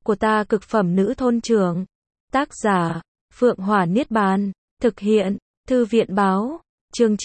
của ta cực phẩm nữ thôn trưởng. Tác giả, Phượng Hỏa Niết Bàn. Thực hiện, Thư viện Báo. Chương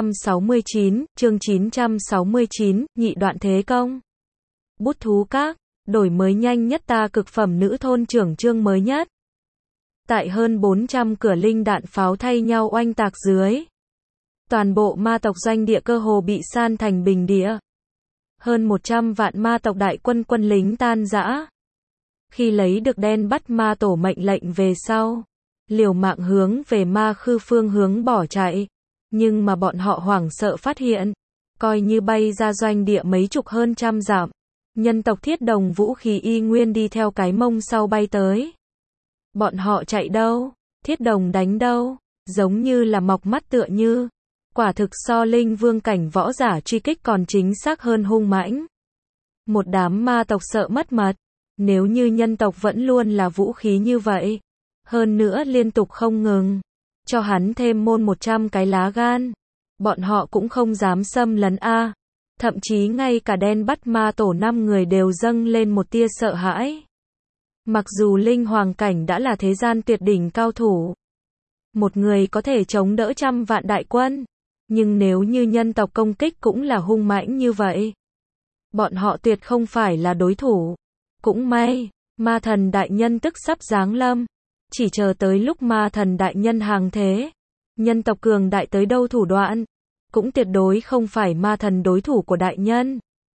969, nhị đoạn thế công. Bút thú các, đổi mới nhanh nhất ta cực phẩm nữ thôn trưởng chương mới nhất. Tại hơn 400 cửa linh đạn pháo thay nhau oanh tạc dưới. Toàn bộ ma tộc doanh địa cơ hồ bị san thành bình địa. Hơn 100 vạn ma tộc đại quân quân lính tan rã. Khi lấy được đen bắt ma tổ mệnh lệnh về sau, liều mạng hướng về ma khư phương hướng bỏ chạy. Nhưng mà bọn họ hoảng sợ phát hiện, coi như bay ra doanh địa mấy chục hơn trăm dặm, nhân tộc thiết đồng vũ khí y nguyên đi theo cái mông sau bay tới. Bọn họ chạy đâu? Thiết đồng đánh đâu? Giống như là mọc mắt tựa như. Quả thực so linh vương cảnh võ giả truy kích còn chính xác hơn hung mãnh. Một đám ma tộc sợ mất mật. Nếu như nhân tộc vẫn luôn là vũ khí như vậy, hơn nữa liên tục không ngừng, cho hắn thêm môn 100 cái lá gan, bọn họ cũng không dám xâm lấn a. Thậm chí ngay cả đen bắt ma tổ 5 người đều dâng lên một tia sợ hãi. Mặc dù linh hoàng cảnh đã là thế gian tuyệt đỉnh cao thủ, một người có thể chống đỡ trăm vạn đại quân, nhưng nếu như nhân tộc công kích cũng là hung mãnh như vậy, bọn họ tuyệt không phải là đối thủ. Cũng may, ma thần đại nhân tức sắp giáng lâm, chỉ chờ tới lúc ma thần đại nhân hàng thế, nhân tộc cường đại tới đâu thủ đoạn, cũng tuyệt đối không phải ma thần đối thủ của đại nhân.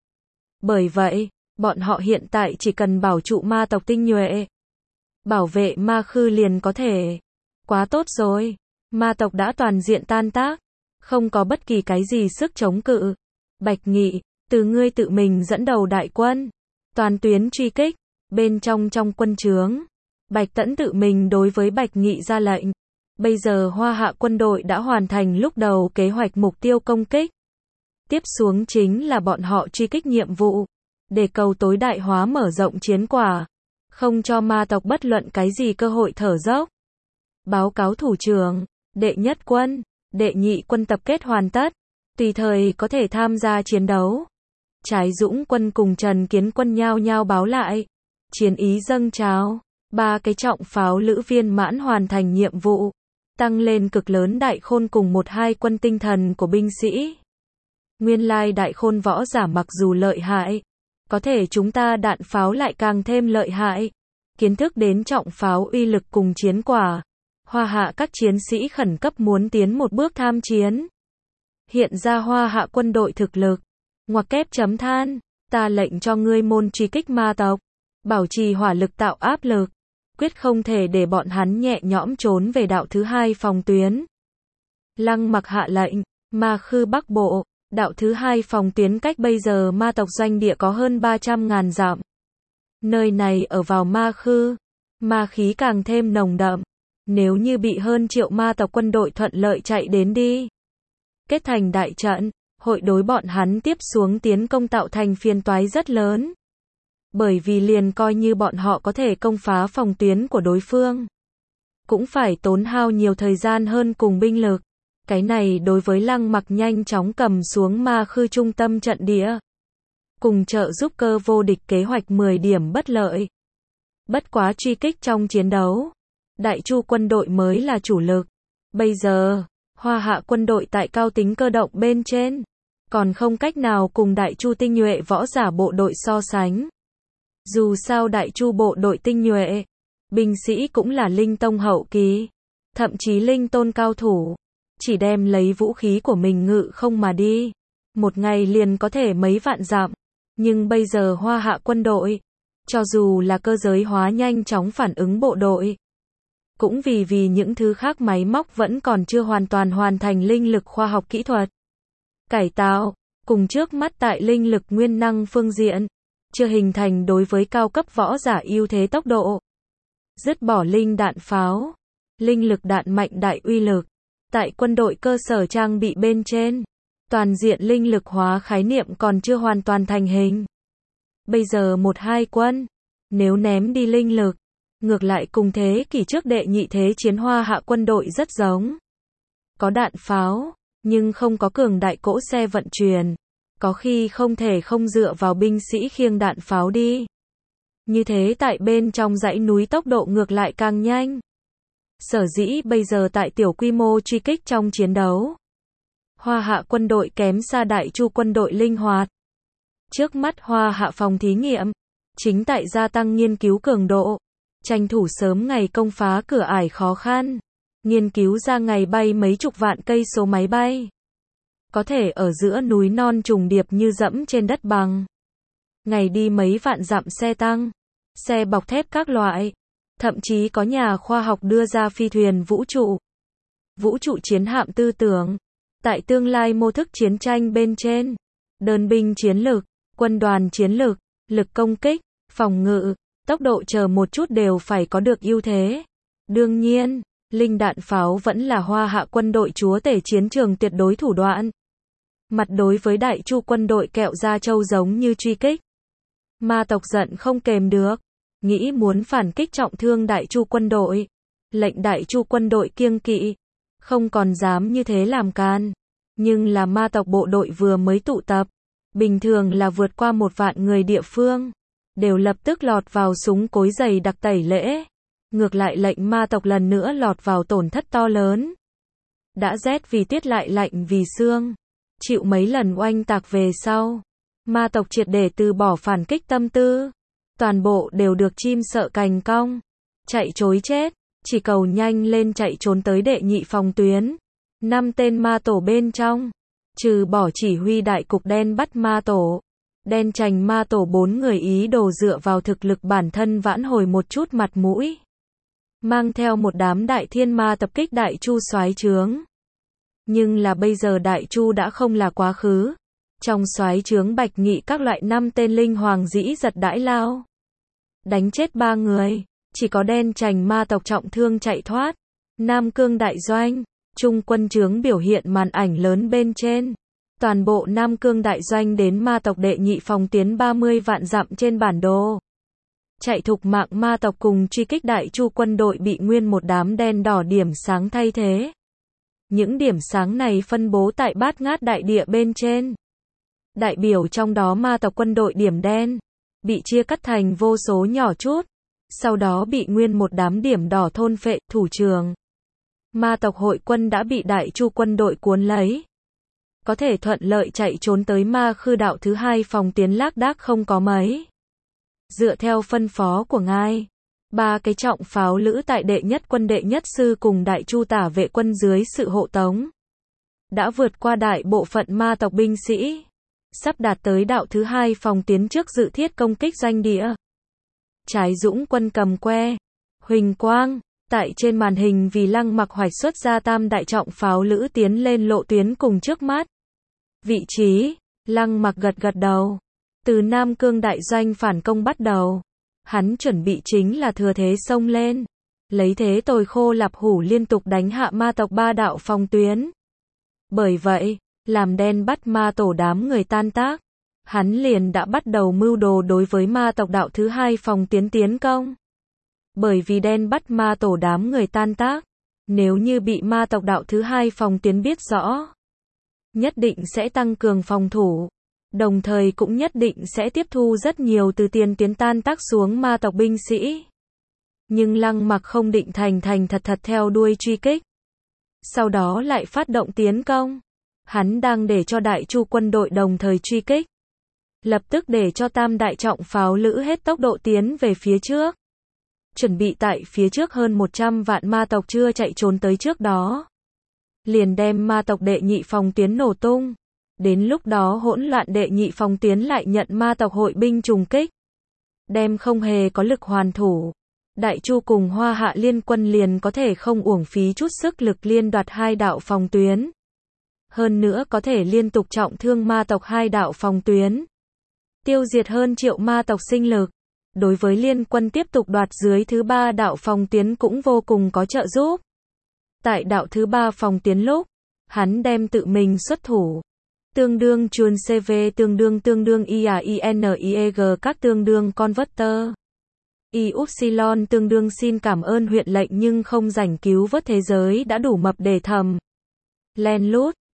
Bởi vậy, bọn họ hiện tại chỉ cần bảo trụ ma tộc tinh nhuệ, bảo vệ ma khư liền có thể. Quá tốt rồi, ma tộc đã toàn diện tan tác, không có bất kỳ cái gì sức chống cự. Bạch Nghị, từ ngươi tự mình dẫn đầu đại quân, toàn tuyến truy kích. Bên trong quân trướng, Bạch Tẫn tự mình đối với Bạch Nghị ra lệnh. Bây giờ Hoa Hạ quân đội đã hoàn thành lúc đầu kế hoạch mục tiêu công kích. Tiếp xuống chính là bọn họ truy kích nhiệm vụ, để cầu tối đại hóa mở rộng chiến quả, không cho ma tộc bất luận cái gì cơ hội thở dốc. Báo cáo thủ trưởng, đệ nhất quân, đệ nhị quân tập kết hoàn tất, tùy thời có thể tham gia chiến đấu. Trái Dũng quân cùng Trần Kiến quân nhao nhao báo lại. Chiến ý dâng trào, 3 cái trọng pháo lữ viên mãn hoàn thành nhiệm vụ, tăng lên cực lớn đại khôn cùng 1-2 quân tinh thần của binh sĩ. Nguyên lai đại khôn võ giả mặc dù lợi hại, có thể chúng ta đạn pháo lại càng thêm lợi hại. Kiến thức đến trọng pháo uy lực cùng chiến quả, Hoa Hạ các chiến sĩ khẩn cấp muốn tiến một bước tham chiến. Hiện ra Hoa Hạ quân đội thực lực. Ngoặc kép chấm than, ta lệnh cho ngươi môn truy kích ma tộc, bảo trì hỏa lực tạo áp lực, quyết không thể để bọn hắn nhẹ nhõm trốn về đạo thứ 2 phòng tuyến. Lăng Mặc hạ lệnh, ma khư Bắc Bộ, đạo thứ 2 phòng tuyến cách bây giờ ma tộc doanh địa có hơn 300.000 dặm. Nơi này ở vào ma khư, ma khí càng thêm nồng đậm, nếu như bị hơn triệu ma tộc quân đội thuận lợi chạy đến đi, kết thành đại trận, hội đối bọn hắn tiếp xuống tiến công tạo thành phiền toái rất lớn. Bởi vì liền coi như bọn họ có thể công phá phòng tuyến của đối phương, cũng phải tốn hao nhiều thời gian hơn cùng binh lực. Cái này đối với Lăng Mặc nhanh chóng cầm xuống ma khư trung tâm trận địa, cùng trợ giúp cơ vô địch kế hoạch 10 điểm bất lợi. Bất quá truy kích trong chiến đấu, Đại Chu quân đội mới là chủ lực. Bây giờ, Hoa Hạ quân đội tại cao tính cơ động bên trên, còn không cách nào cùng Đại Chu tinh nhuệ võ giả bộ đội so sánh. Dù sao Đại Chu bộ đội tinh nhuệ, binh sĩ cũng là linh tông hậu kỳ, thậm chí linh tôn cao thủ, chỉ đem lấy vũ khí của mình ngự không mà đi, một ngày liền có thể mấy vạn dặm. Nhưng bây giờ Hoa Hạ quân đội, cho dù là cơ giới hóa nhanh chóng phản ứng bộ đội, cũng vì những thứ khác máy móc vẫn còn chưa hoàn toàn hoàn thành linh lực khoa học kỹ thuật cải tạo, cùng trước mắt tại linh lực nguyên năng phương diện, chưa hình thành đối với cao cấp võ giả ưu thế tốc độ. Dứt bỏ linh đạn pháo, linh lực đạn mạnh đại uy lực, tại quân đội cơ sở trang bị bên trên, toàn diện linh lực hóa khái niệm còn chưa hoàn toàn thành hình. Bây giờ 1-2 quân, nếu ném đi linh lực, ngược lại cùng thế kỷ trước đệ nhị thế chiến Hoa Hạ quân đội rất giống. Có đạn pháo, nhưng không có cường đại cỗ xe vận chuyển, có khi không thể không dựa vào binh sĩ khiêng đạn pháo đi. Như thế tại bên trong dãy núi tốc độ ngược lại càng nhanh. Sở dĩ bây giờ tại tiểu quy mô truy kích trong chiến đấu, Hoa Hạ quân đội kém xa Đại Chu quân đội linh hoạt. Trước mắt Hoa Hạ phòng thí nghiệm chính tại gia tăng nghiên cứu cường độ, tranh thủ sớm ngày công phá cửa ải khó khăn, nghiên cứu ra ngày bay mấy chục vạn cây số máy bay, có thể ở giữa núi non trùng điệp như dẫm trên đất bằng, ngày đi mấy vạn dặm xe tăng, xe bọc thép các loại, thậm chí có nhà khoa học đưa ra phi thuyền vũ trụ chiến hạm tư tưởng, tại tương lai mô thức chiến tranh bên trên, đơn binh chiến lược, quân đoàn chiến lược, lực công kích, phòng ngự, tốc độ chờ một chút đều phải có được ưu thế. Đương nhiên, linh đạn pháo vẫn là Hoa Hạ quân đội chúa tể chiến trường tuyệt đối thủ đoạn. Mặt đối với Đại Chu quân đội kẹo da trâu giống như truy kích, ma tộc giận không kềm được, nghĩ muốn phản kích trọng thương Đại Chu quân đội, lệnh Đại Chu quân đội kiêng kỵ, không còn dám như thế làm can. Nhưng là ma tộc bộ đội vừa mới tụ tập, bình thường là vượt qua 1 vạn người địa phương, đều lập tức lọt vào súng cối dày đặc tẩy lễ. Ngược lại lệnh ma tộc lần nữa lọt vào tổn thất to lớn. Đã rét vì tiết lại lạnh vì xương. Chịu mấy lần oanh tạc về sau, ma tộc triệt để từ bỏ phản kích tâm tư. Toàn bộ đều được chim sợ cành cong, chạy trối chết, chỉ cầu nhanh lên chạy trốn tới đệ nhị phòng tuyến. 5 tên ma tổ bên trong, trừ bỏ chỉ huy đại cục đen bắt ma tổ, đen trành ma tổ 4 người ý đồ dựa vào thực lực bản thân vãn hồi một chút mặt mũi. Mang theo một đám đại thiên ma tập kích Đại Chu soái trướng. Nhưng là bây giờ Đại Chu đã không là quá khứ. Trong soái trướng Bạch Nghị các loại 5 tên linh hoàng dĩ giật đãi lao. Đánh chết 3 người, chỉ có đen trành ma tộc trọng thương chạy thoát. Nam Cương đại doanh, Trung quân trướng biểu hiện màn ảnh lớn bên trên. Toàn bộ Nam Cương đại doanh đến ma tộc đệ nhị phòng tiến 30 vạn dặm trên bản đồ. Chạy thục mạng ma tộc cùng truy kích Đại Chu quân đội bị nguyên một đám đen đỏ điểm sáng thay thế. Những điểm sáng này phân bố tại bát ngát đại địa bên trên. Đại biểu trong đó ma tộc quân đội điểm đen, bị chia cắt thành vô số nhỏ chút, sau đó bị nguyên một đám điểm đỏ thôn phệ, thủ trường. Ma tộc hội quân đã bị Đại Chu quân đội cuốn lấy. Có thể thuận lợi chạy trốn tới ma khư đạo thứ 2 phòng tiến lác đác không có mấy. Dựa theo phân phó của ngài, 3 cái trọng pháo lữ tại đệ nhất quân đệ nhất sư cùng Đại Chu tả vệ quân dưới sự hộ tống, đã vượt qua đại bộ phận ma tộc binh sĩ, sắp đạt tới đạo thứ 2 phòng tiến trước dự thiết công kích doanh địa. Trái Dũng quân cầm que, huỳnh quang, tại trên màn hình vì Lăng Mặc hoạch xuất ra tam đại trọng pháo lữ tiến lên lộ tuyến cùng trước mắt. Vị trí, Lăng Mặc gật gật đầu. Từ Nam Cương đại doanh phản công bắt đầu, hắn chuẩn bị chính là thừa thế xông lên, lấy thế tồi khô lạp hủ liên tục đánh hạ ma tộc 3 đạo phòng tuyến. Bởi vậy, làm đen bắt ma tổ đám người tan tác, hắn liền đã bắt đầu mưu đồ đối với ma tộc đạo thứ 2 phòng tiến công. Bởi vì đen bắt ma tổ đám người tan tác, nếu như bị ma tộc đạo thứ 2 phòng tiến biết rõ, nhất định sẽ tăng cường phòng thủ. Đồng thời cũng nhất định sẽ tiếp thu rất nhiều từ tiền tiến tan tác xuống ma tộc binh sĩ. Nhưng Lăng Mặc không định thành thật theo đuôi truy kích. Sau đó lại phát động tiến công. Hắn đang để cho Đại Chu quân đội đồng thời truy kích. Lập tức để cho tam đại trọng pháo lữ hết tốc độ tiến về phía trước. Chuẩn bị tại phía trước hơn 100 vạn ma tộc chưa chạy trốn tới trước đó. Liền đem ma tộc đệ nhị phòng tuyến nổ tung. Đến lúc đó hỗn loạn đệ nhị phòng tuyến lại nhận ma tộc hội binh trùng kích. Đem không hề có lực hoàn thủ. Đại Chu cùng Hoa Hạ liên quân liền có thể không uổng phí chút sức lực liên đoạt 2 đạo phòng tuyến. Hơn nữa có thể liên tục trọng thương ma tộc 2 đạo phòng tuyến. Tiêu diệt hơn triệu ma tộc sinh lực. Đối với liên quân tiếp tục đoạt dưới thứ 3 đạo phòng tuyến cũng vô cùng có trợ giúp. Tại đạo thứ 3 phòng tuyến lúc, hắn đem tự mình xuất thủ. Tương đương chuồn CV tương đương IAINIEG các tương đương converter. Y-Upsilon tương đương xin cảm ơn huyện lệnh nhưng không rảnh cứu vớt thế giới đã đủ mập để thầm. Len lút,